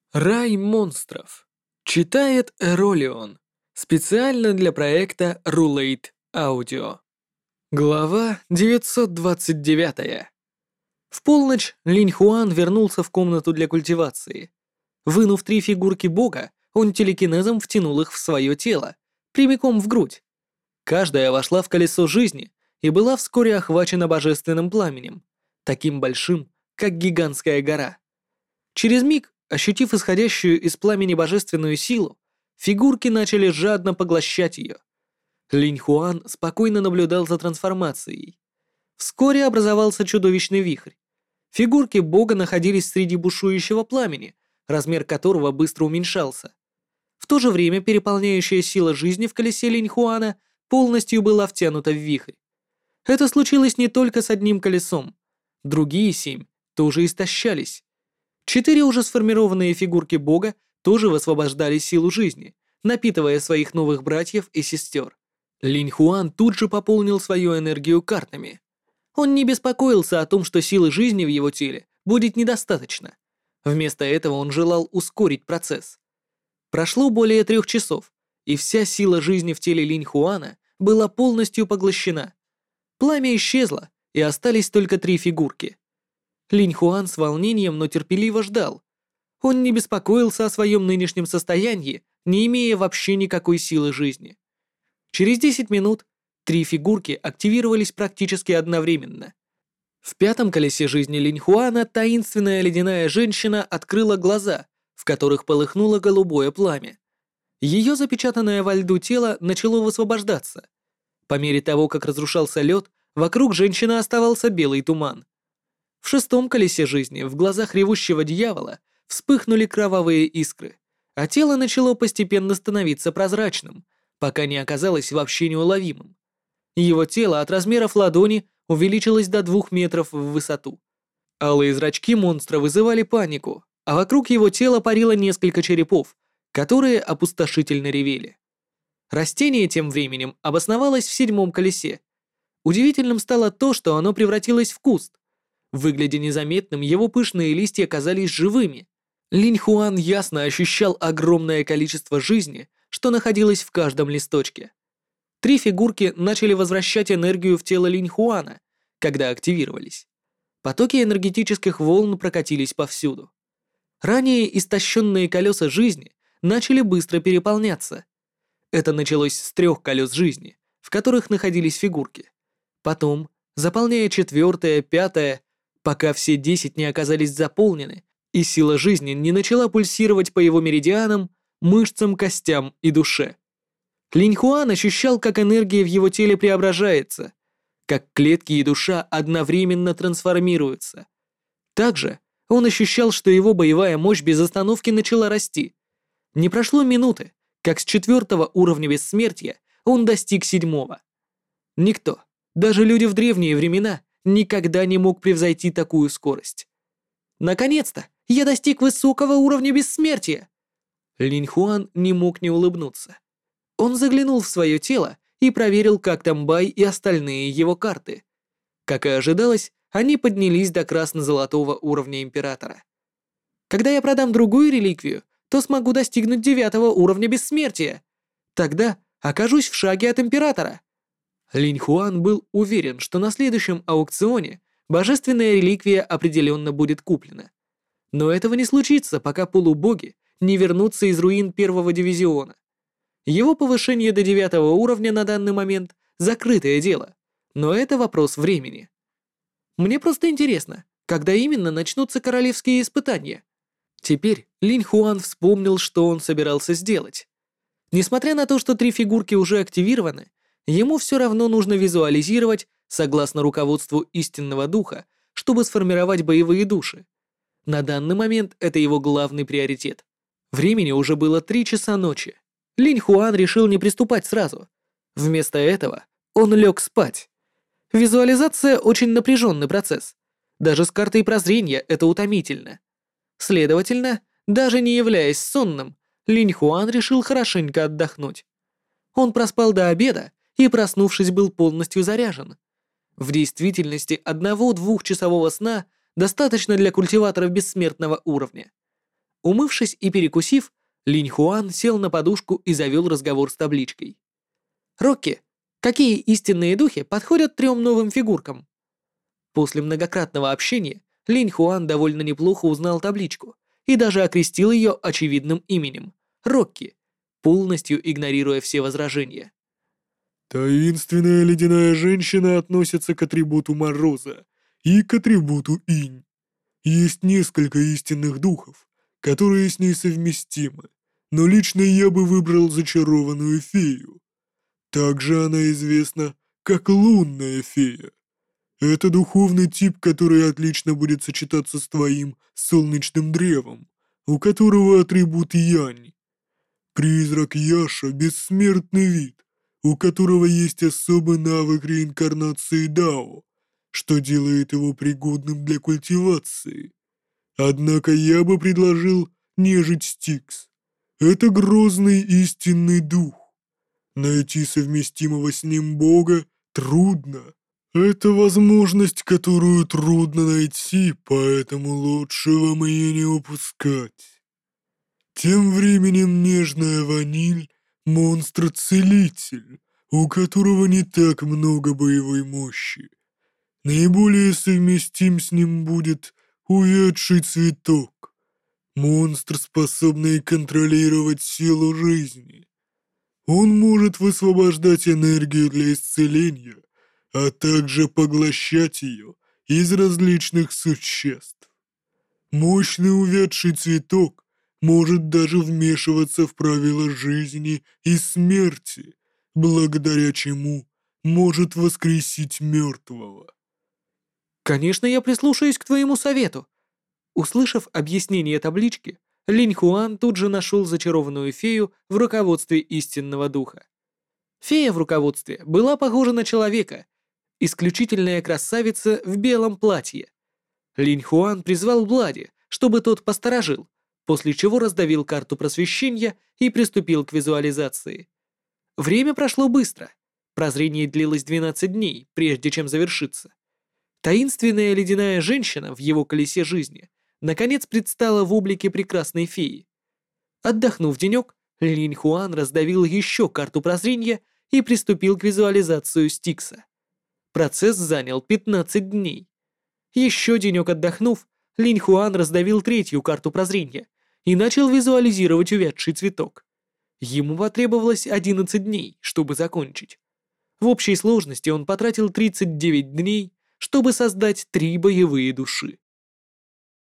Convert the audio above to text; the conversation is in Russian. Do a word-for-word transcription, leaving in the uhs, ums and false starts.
Рай монстров. Читает Эролион. Специально для проекта Rulate Audio. Глава девятьсот двадцать девять. В полночь Линь Хуан вернулся в комнату для культивации. Вынув три фигурки бога, он телекинезом втянул их в свое тело, прямиком в грудь. Каждая вошла в колесо жизни и была вскоре охвачена божественным пламенем, таким большим, как гигантская гора. Через миг, ощутив исходящую из пламени божественную силу, фигурки начали жадно поглощать ее. Линь Хуан спокойно наблюдал за трансформацией. Вскоре образовался чудовищный вихрь. Фигурки бога находились среди бушующего пламени, размер которого быстро уменьшался. В то же время переполняющая сила жизни в колесе Линь Хуана полностью была втянута в вихрь. Это случилось не только с одним колесом. Другие семь тоже истощались. Четыре уже сформированные фигурки бога тоже высвобождали силу жизни, напитывая своих новых братьев и сестер. Линь Хуан тут же пополнил свою энергию картами. Он не беспокоился о том, что силы жизни в его теле будет недостаточно. Вместо этого он желал ускорить процесс. Прошло более трех часов, и вся сила жизни в теле Линь Хуана была полностью поглощена. Пламя исчезло, и остались только три фигурки. Линь Хуан с волнением, но терпеливо ждал. Он не беспокоился о своем нынешнем состоянии, не имея вообще никакой силы жизни. Через десять минут три фигурки активировались практически одновременно. В пятом колесе жизни Линь Хуана таинственная ледяная женщина открыла глаза, в которых полыхнуло голубое пламя. Ее запечатанное во льду тело начало высвобождаться. По мере того, как разрушался лед, вокруг женщины оставался белый туман. В шестом колесе жизни в глазах ревущего дьявола вспыхнули кровавые искры, а тело начало постепенно становиться прозрачным, пока не оказалось вообще неуловимым. Его тело от размеров ладони увеличилось до двух метров в высоту. Алые зрачки монстра вызывали панику, а вокруг его тела парило несколько черепов, которые опустошительно ревели. Растение тем временем обосновалось в седьмом колесе. Удивительным стало то, что оно превратилось в куст. Выглядя незаметным, его пышные листья казались живыми. Линь Хуан ясно ощущал огромное количество жизни, что находилось в каждом листочке. Три фигурки начали возвращать энергию в тело Линь Хуана, когда активировались. Потоки энергетических волн прокатились повсюду. Ранее истощенные колеса жизни начали быстро переполняться. Это началось с трех колес жизни, в которых находились фигурки. Потом, заполняя четвертое, пятое, пока все десять не оказались заполнены, и сила жизни не начала пульсировать по его меридианам, мышцам, костям и душе. Линь Хуан ощущал, как энергия в его теле преображается, как клетки и душа одновременно трансформируются. Также он ощущал, что его боевая мощь без остановки начала расти. Не прошло минуты, как с четвертого уровня бессмертия он достиг седьмого. Никто, даже люди в древние времена, никогда не мог превзойти такую скорость. Наконец-то я достиг высокого уровня бессмертия. Линь Хуан не мог не улыбнуться. Он заглянул в свое тело и проверил, как там Бай и остальные его карты. Как и ожидалось, они поднялись до красно-золотого уровня Императора. Когда я продам другую реликвию, то смогу достигнуть девятого уровня бессмертия. Тогда окажусь в шаге от Императора. Линь Хуан был уверен, что на следующем аукционе божественная реликвия определенно будет куплена. Но этого не случится, пока полубоги не вернутся из руин первого дивизиона. Его повышение до девятого уровня на данный момент — закрытое дело, но это вопрос времени. Мне просто интересно, когда именно начнутся королевские испытания. Теперь Линь Хуан вспомнил, что он собирался сделать. Несмотря на то, что три фигурки уже активированы, ему все равно нужно визуализировать, согласно руководству истинного духа, чтобы сформировать боевые души. На данный момент это его главный приоритет. Времени уже было три часа ночи. Линь Хуан решил не приступать сразу. Вместо этого он лег спать. Визуализация — очень напряженный процесс. Даже с картой прозрения это утомительно. Следовательно, даже не являясь сонным, Линь Хуан решил хорошенько отдохнуть. Он проспал до обеда и, проснувшись, был полностью заряжен. В действительности одного-двухчасового сна достаточно для культиваторов бессмертного уровня. Умывшись и перекусив, Линь Хуан сел на подушку и завел разговор с табличкой. «Рокки, какие истинные духи подходят трем новым фигуркам?» После многократного общения Линь Хуан довольно неплохо узнал табличку и даже окрестил ее очевидным именем — Рокки, полностью игнорируя все возражения. Таинственная ледяная женщина относится к атрибуту Мороза и к атрибуту Инь. Есть несколько истинных духов, которые с ней совместимы, но лично я бы выбрал зачарованную фею. Также она известна как лунная фея. Это духовный тип, который отлично будет сочетаться с твоим солнечным древом, у которого атрибут Янь. Призрак Яша — бессмертный вид, у которого есть особый навык реинкарнации Дао, что делает его пригодным для культивации. Однако я бы предложил нежить Стикс. Это грозный истинный дух. Найти совместимого с ним бога трудно. Это возможность, которую трудно найти, поэтому лучше вам ее не упускать. Тем временем нежная ваниль — монстр-целитель, у которого не так много боевой мощи. Наиболее совместим с ним будет увядший цветок, монстр, способный контролировать силу жизни. Он может высвобождать энергию для исцеления, а также поглощать ее из различных существ. Мощный увядший цветок может даже вмешиваться в правила жизни и смерти, благодаря чему может воскресить мертвого. «Конечно, я прислушаюсь к твоему совету». Услышав объяснение таблички, Линь Хуан тут же нашел зачарованную фею в руководстве истинного духа. Фея в руководстве была похожа на человека, исключительная красавица в белом платье. Линь Хуан призвал Блади, чтобы тот посторожил, после чего раздавил карту просвещения и приступил к визуализации. Время прошло быстро. Прозрение длилось двенадцать дней, прежде чем завершиться. Таинственная ледяная женщина в его колесе жизни наконец предстала в облике прекрасной феи. Отдохнув денек, Линь Хуан раздавил еще карту прозрения и приступил к визуализации Стикса. Процесс занял пятнадцать дней. Еще денек отдохнув, Линь Хуан раздавил третью карту прозрения и начал визуализировать увядший цветок. Ему потребовалось одиннадцать дней, чтобы закончить. В общей сложности он потратил тридцать девять дней, чтобы создать три боевые души.